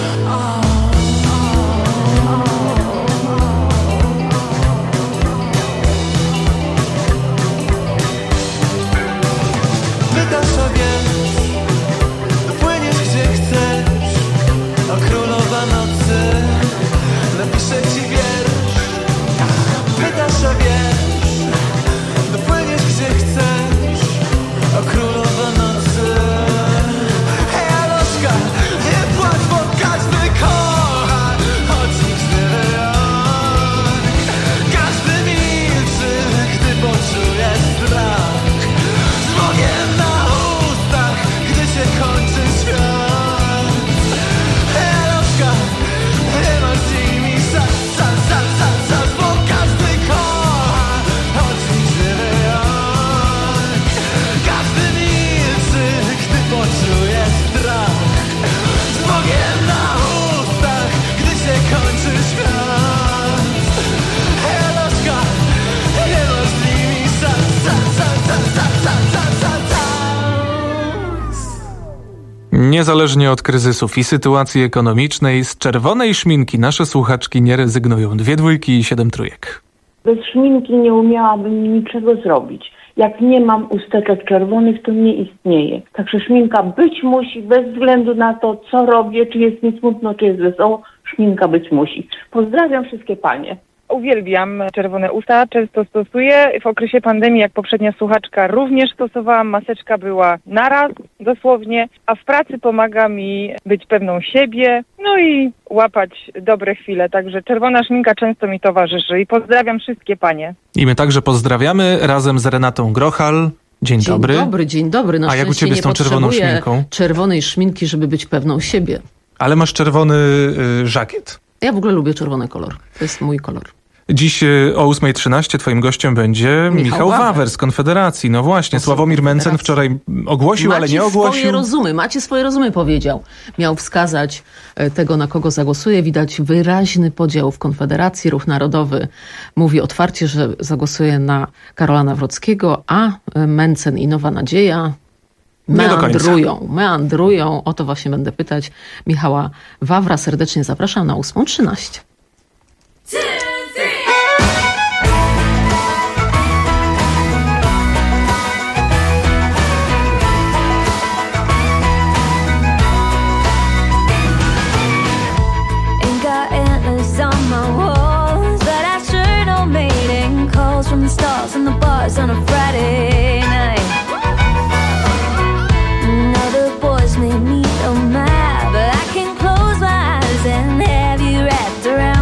Pytasz, a więc dopłyniesz gdzie chcesz, a królowa nocy napisze ci wiersz. Pytasz, a więc dopłyniesz gdzie chcesz, a królowa nocy. Januszka, nie płacz, bo każdy kocha, choć nikt nie wie jak. Każdy milczy, gdy poczuje strach, z Bogiem na ustach, gdy się kończy świat. Januszka, nie ma z nimi szans, szans, szans, szans, szans, bo każdy kocha, choć nikt nie wie jak. Każdy milczy, gdy poczuje strach, z Bogiem na ustach, gdy się kończy świat. Januszka, nie ma z nimi szans, szans, szans, szans, szans, szans, szans, szans, szans. Niezależnie od kryzysów i sytuacji ekonomicznej, z czerwonej szminki nasze słuchaczki nie rezygnują. Dwie dwójki i siedem trójek. Bez szminki nie umiałabym niczego zrobić. Jak nie mam usteczek czerwonych, to nie istnieje. Także szminka być musi, bez względu na to, co robię, czy jest mi smutno, czy jest wesoło, szminka być musi. Pozdrawiam wszystkie panie. Uwielbiam czerwone usta, często stosuję. W okresie pandemii, jak poprzednia słuchaczka, również stosowałam. Maseczka była naraz, dosłownie, a w pracy pomaga mi być pewną siebie, no i łapać dobre chwile. Także czerwona szminka często mi towarzyszy i pozdrawiam wszystkie panie. I my także pozdrawiamy razem z Renatą Grochal. Dzień, Dzień dobry. Dzień dobry, dzień dobry. Na A jak u ciebie nie z tą czerwoną szminką? Czerwonej szminki, żeby być pewną siebie. Ale masz czerwony y, żakiet. Ja w ogóle lubię czerwony kolor. To jest mój kolor. Dziś o ósma trzynaście twoim gościem będzie Michał, Michał Wawer. Wawer z Konfederacji. No właśnie, Sławomir Mencen wczoraj ogłosił, macie ale nie ogłosił. Swoje rozumy, macie swoje rozumy, powiedział. Miał wskazać tego, na kogo zagłosuje. Widać wyraźny podział w Konfederacji. Ruch Narodowy mówi otwarcie, że zagłosuje na Karola Nawrockiego, a Mencen i Nowa Nadzieja meandrują, meandrują. O to właśnie będę pytać Michała Wawra. Serdecznie zapraszam na ósma trzynaście. Stars and the bars on a Friday night. Now the boys made me so mad, but I can close my eyes and have you wrapped around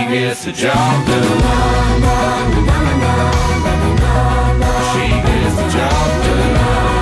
gets the job done. She gets the job done.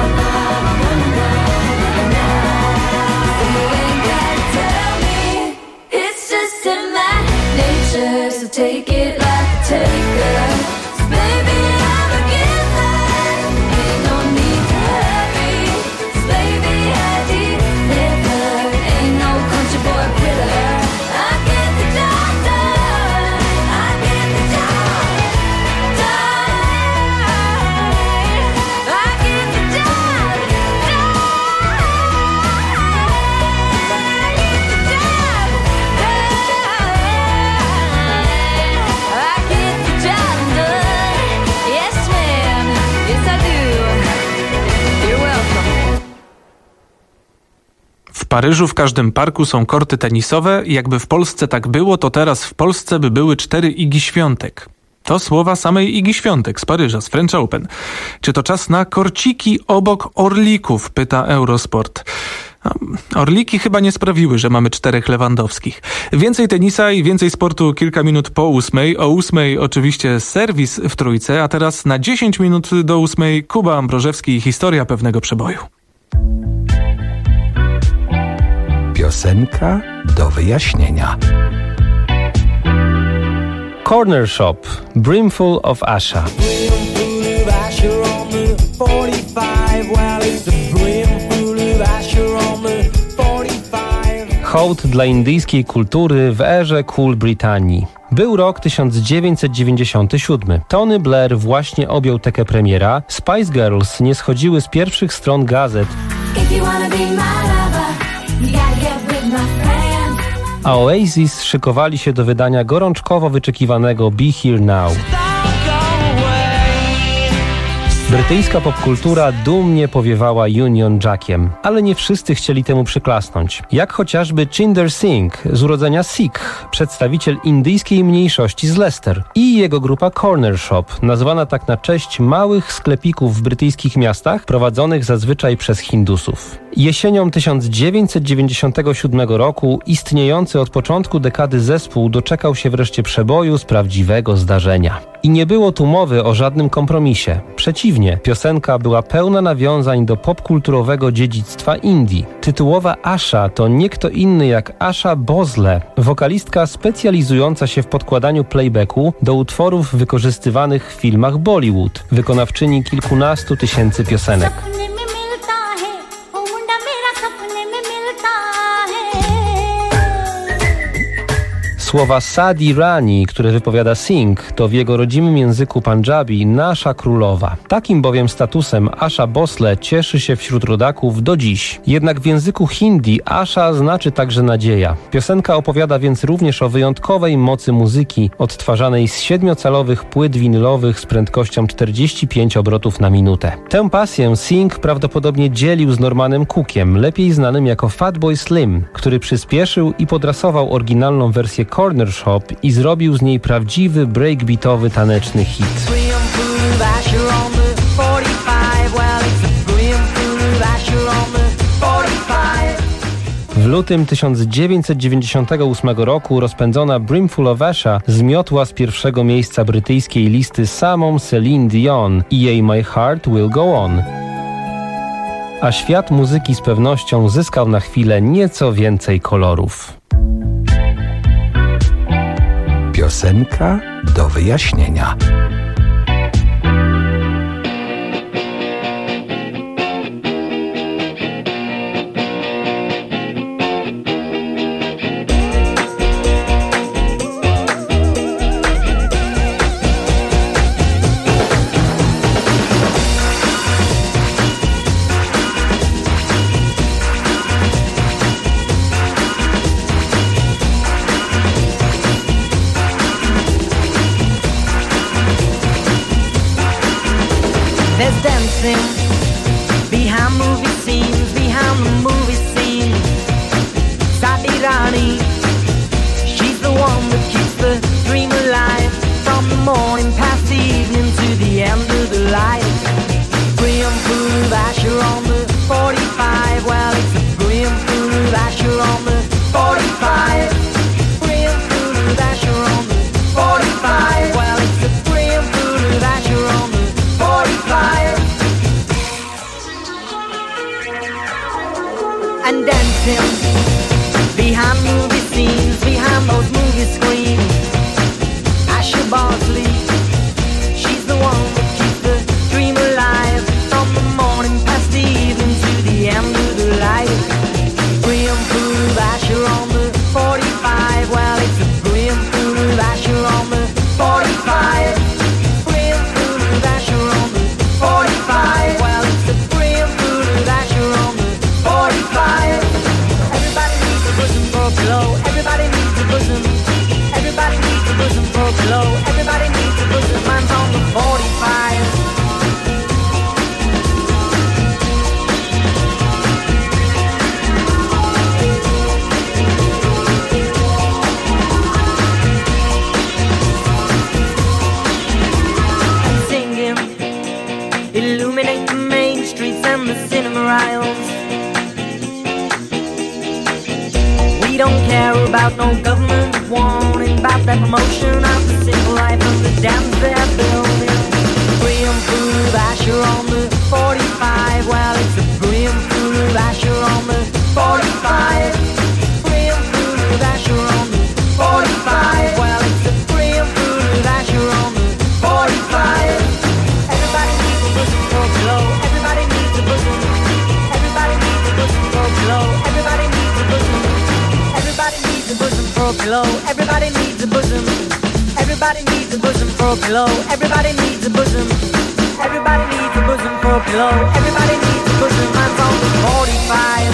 You ain't gotta tell me, it's just in my nature, so take it like a taker. So baby, I'm a giver, ain't no need to hurry. So baby, I deliver, ain't no country boy quitter. I get the job done, I get the job done, I get the job done, I get the job done, I get the job done. Yes, ma'am, yes I do. You're welcome. W Paryżu w każdym parku są korty tenisowe i jakby w Polsce tak było, to teraz w Polsce by były cztery Igi Świątek. To słowa samej Igi Świątek z Paryża, z French Open. Czy to czas na korciki obok orlików, pyta Eurosport. Orliki chyba nie sprawiły, że mamy czterech Lewandowskich. Więcej tenisa i więcej sportu kilka minut po ósmej. O ósmej oczywiście serwis w Trójce, a teraz na dziesięć minut do ósmej Kuba Ambrożewski i historia pewnego przeboju. Piosenka do wyjaśnienia. Corner Shop, Brimful of Asha. Hołd dla indyjskiej kultury w erze Cool Britanii. Był rok tysiąc dziewięćset dziewięćdziesiąty siódmy. Tony Blair właśnie objął tekę premiera. Spice Girls nie schodziły z pierwszych stron gazet. A Oasis szykowali się do wydania gorączkowo wyczekiwanego Be Here Now. Brytyjska popkultura dumnie powiewała Union Jackiem, ale nie wszyscy chcieli temu przyklasnąć. Jak chociażby Chinder Singh, z urodzenia Sikh, przedstawiciel indyjskiej mniejszości z Leicester, i jego grupa Corner Shop, nazwana tak na cześć małych sklepików w brytyjskich miastach, prowadzonych zazwyczaj przez Hindusów. Jesienią tysiąc dziewięćset dziewięćdziesiątego siódmego roku istniejący od początku dekady zespół doczekał się wreszcie przeboju z prawdziwego zdarzenia. I nie było tu mowy o żadnym kompromisie. Przeciwnie, piosenka była pełna nawiązań do popkulturowego dziedzictwa Indii. Tytułowa Asha to nie kto inny jak Asha Bhosle, wokalistka specjalizująca się w podkładaniu playbacku do utworów wykorzystywanych w filmach Bollywood, wykonawczyni kilkunastu tysięcy piosenek. Słowa Sadi Rani, które wypowiada Singh, to w jego rodzimym języku Pandżabi nasza królowa. Takim bowiem statusem Asha Bhosle cieszy się wśród rodaków do dziś. Jednak w języku hindi Asha znaczy także nadzieja. Piosenka opowiada więc również o wyjątkowej mocy muzyki, odtwarzanej z siedmiocalowych płyt winylowych z prędkością czterdzieści pięć obrotów na minutę. Tę pasję Singh prawdopodobnie dzielił z Normanem Cookiem, lepiej znanym jako Fatboy Slim, który przyspieszył i podrasował oryginalną wersję Corner Shop i zrobił z niej prawdziwy breakbeatowy taneczny hit. W lutym tysiąc dziewięćset dziewięćdziesiątego ósmego roku rozpędzona Brimful of Asha zmiotła z pierwszego miejsca brytyjskiej listy samą Celine Dion i jej My Heart Will Go On. A świat muzyki z pewnością zyskał na chwilę nieco więcej kolorów. Piosenka do wyjaśnienia. There's dancing behind movie scenes, behind the movie scene. Sadi Rani, she's the one that keeps the dream alive. From the morning past the evening to the end of the light. Brimful of Asha on the forty-five. Well, it's a brimful of Asha on the forty-five. Brimful of Asha on the behind movie scenes, behind those movie screens. Asher Bosley, she's the one that keeps the dream alive, from the morning past the evening to the end of the light. Brim food of Asher on the forty-five, well it's a brim food of Asher on the forty-five. Brim food of Asher on the forty-five, well it's a brim food of Asher on the forty-five. Everybody needs a bosom for a glow, everybody needs a bosom. Everybody needs a bosom for a glow, everybody needs a bosom, mine's on the forty-five. Illuminate the main streets and the cinema aisles. We don't care about no government warning about that promotion of the simple life of the dams they're building. Brim food of Asher on the forty-five, well it's a brim food of Asher on the forty-five. Brim food of Asher on the forty-five, well it's a brim food of Asher on the forty-five. Everybody needs a bosom for a glow, everybody needs a bosom. Everybody needs a bosom for a glow, everybody needs a bosom. Everybody needs a bosom for a glow, everybody needs a bosom. Everybody needs a bosom for a glow, everybody needs a bosom. Everybody needs a bosom for a glow, everybody needs a bosom. Mine's on the forty-five.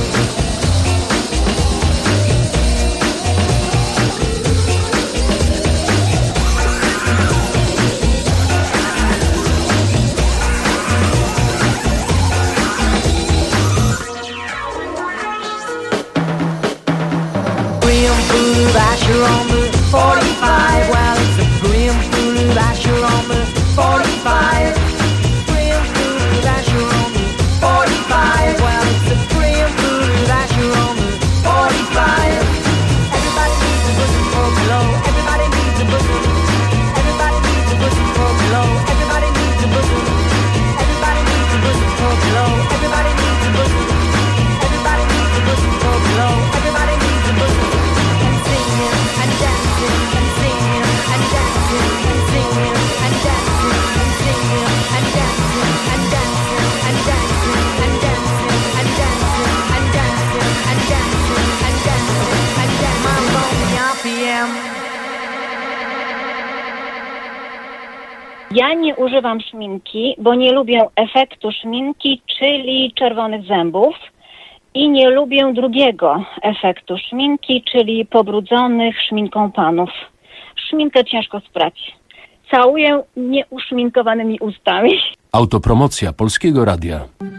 Brim food of Asher on the forty-five, well it's a brim food of Asher on the forty-five. Brim food of Asher on the forty-five, well it's a brim food of Asher on the forty-five. Everybody needs a bosom for a glow, everybody needs a bosom. Everybody needs a bosom for a glow, everybody needs a bosom. Everybody needs a bosom for a glow, everybody needs a bosom. Everybody needs a bosom for a glow, everybody needs a bosom. And singing and dancing and singing and dancing and singing and dancing and singing and dancing and dancing and dancing and dancing and dancing and dancing and dancing and dancing and dancing. My lonely R P M. Ja nie używam szminki, bo nie lubię efektu szminki, czyli czerwonych zębów. I nie lubię drugiego efektu szminki, czyli pobrudzonych szminką panów. Szminkę ciężko sprać. Całuję nieuszminkowanymi ustami. Autopromocja Polskiego Radia.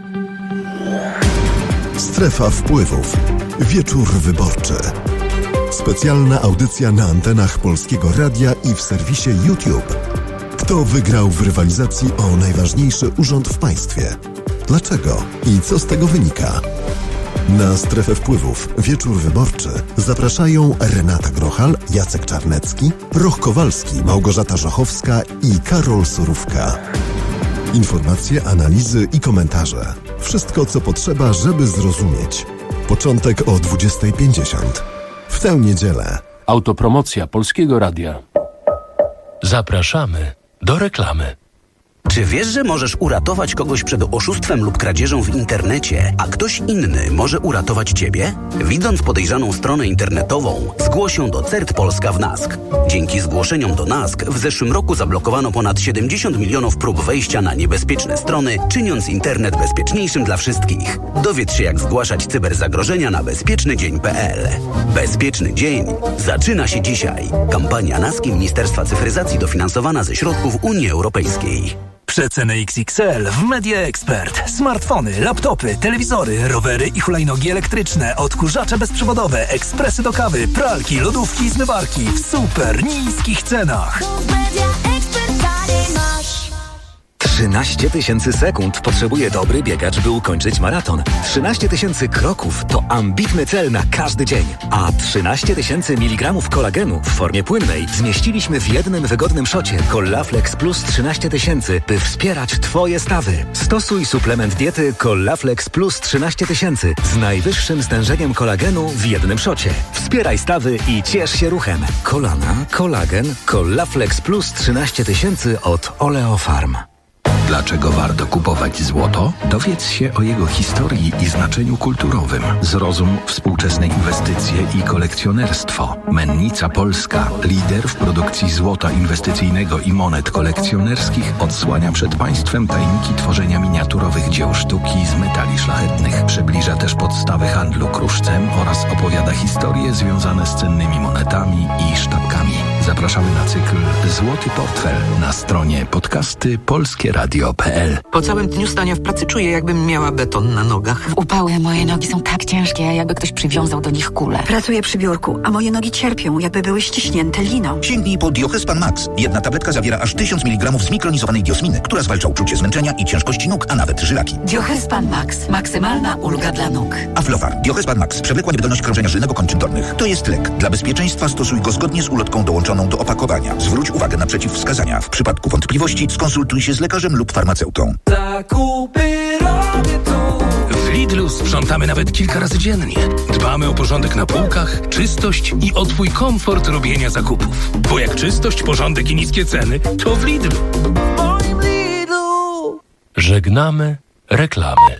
Strefa wpływów. Wieczór wyborczy. Specjalna audycja na antenach Polskiego Radia i w serwisie YouTube. Kto wygrał w rywalizacji o najważniejszy urząd w państwie? Dlaczego i co z tego wynika? Na Strefę Wpływów Wieczór Wyborczy zapraszają Renata Grochal, Jacek Czarnecki, Roch Kowalski, Małgorzata Żochowska i Karol Surówka. Informacje, analizy i komentarze. Wszystko, co potrzeba, żeby zrozumieć. Początek o dwudziesta pięćdziesiąt. W tę niedzielę. Autopromocja Polskiego Radia. Zapraszamy do reklamy. Czy wiesz, że możesz uratować kogoś przed oszustwem lub kradzieżą w internecie, a ktoś inny może uratować ciebie? Widząc podejrzaną stronę internetową, zgłoś ją do CERT Polska w NASK. Dzięki zgłoszeniom do NASK w zeszłym roku zablokowano ponad siedemdziesiąt milionów prób wejścia na niebezpieczne strony, czyniąc internet bezpieczniejszym dla wszystkich. Dowiedz się, jak zgłaszać cyberzagrożenia na bezpieczny dzień kropka p l. Bezpieczny dzień zaczyna się dzisiaj. Kampania NASK i Ministerstwa Cyfryzacji dofinansowana ze środków Unii Europejskiej. Przeceny X X L w Media Expert. Smartfony, laptopy, telewizory, rowery i hulajnogi elektryczne, odkurzacze bezprzewodowe, ekspresy do kawy, pralki, lodówki i zmywarki w super niskich cenach. Trzy trzynaście tysięcy sekund potrzebuje dobry biegacz, by ukończyć maraton. trzynaście tysięcy kroków to ambitny cel na każdy dzień. A trzynaście tysięcy miligramów kolagenu w formie płynnej zmieściliśmy w jednym wygodnym szocie Collaflex Plus trzynaście tysięcy, by wspierać Twoje stawy. Stosuj suplement diety Collaflex Plus trzynaście tysięcy z najwyższym stężeniem kolagenu w jednym szocie. Wspieraj stawy i ciesz się ruchem. Kolana, kolagen, Collaflex Plus trzynaście tysięcy od Oleofarm. Dlaczego warto kupować złoto? Dowiedz się o jego historii i znaczeniu kulturowym. Zrozum współczesne inwestycje i kolekcjonerstwo. Mennica Polska, lider w produkcji złota inwestycyjnego i monet kolekcjonerskich, odsłania przed państwem tajniki tworzenia miniaturowych dzieł sztuki z metali szlachetnych. Przybliża też podstawy handlu kruszcem oraz opowiada historie związane z cennymi monetami i sztabkami. Zapraszamy na cykl Złoty Portfel na stronie podcasty polskie radio kropka p l. Po całym dniu stania w pracy czuję, jakbym miała beton na nogach. W upały moje nogi są tak ciężkie, jakby ktoś przywiązał do nich kulę. Pracuję przy biurku, a moje nogi cierpią, jakby były ściśnięte liną. Sięgnij po Diochespan Max. Jedna tabletka zawiera aż tysiąc miligramów zmikronizowanej diosminy, która zwalcza uczucie zmęczenia i ciężkości nóg, a nawet żylaki. Diochespan Max. Maksymalna ulga dla nóg. Aflofar. Diochespan Max. Przewlekła niewydolność krążenia żylnego kończyn dolnych. To jest lek. Dla bezpieczeństwa stosuj go zgodnie z ulotką dołączoną do opakowania. Zwróć uwagę na przeciwwskazania. W przypadku wątpliwości skonsultuj się z lekarzem lub farmaceutą. Zakupy robię tu. W Lidlu sprzątamy nawet kilka razy dziennie. Dbamy o porządek na półkach, czystość i o Twój komfort robienia zakupów. Bo jak czystość, porządek i niskie ceny, to w Lidlu. Żegnamy reklamy.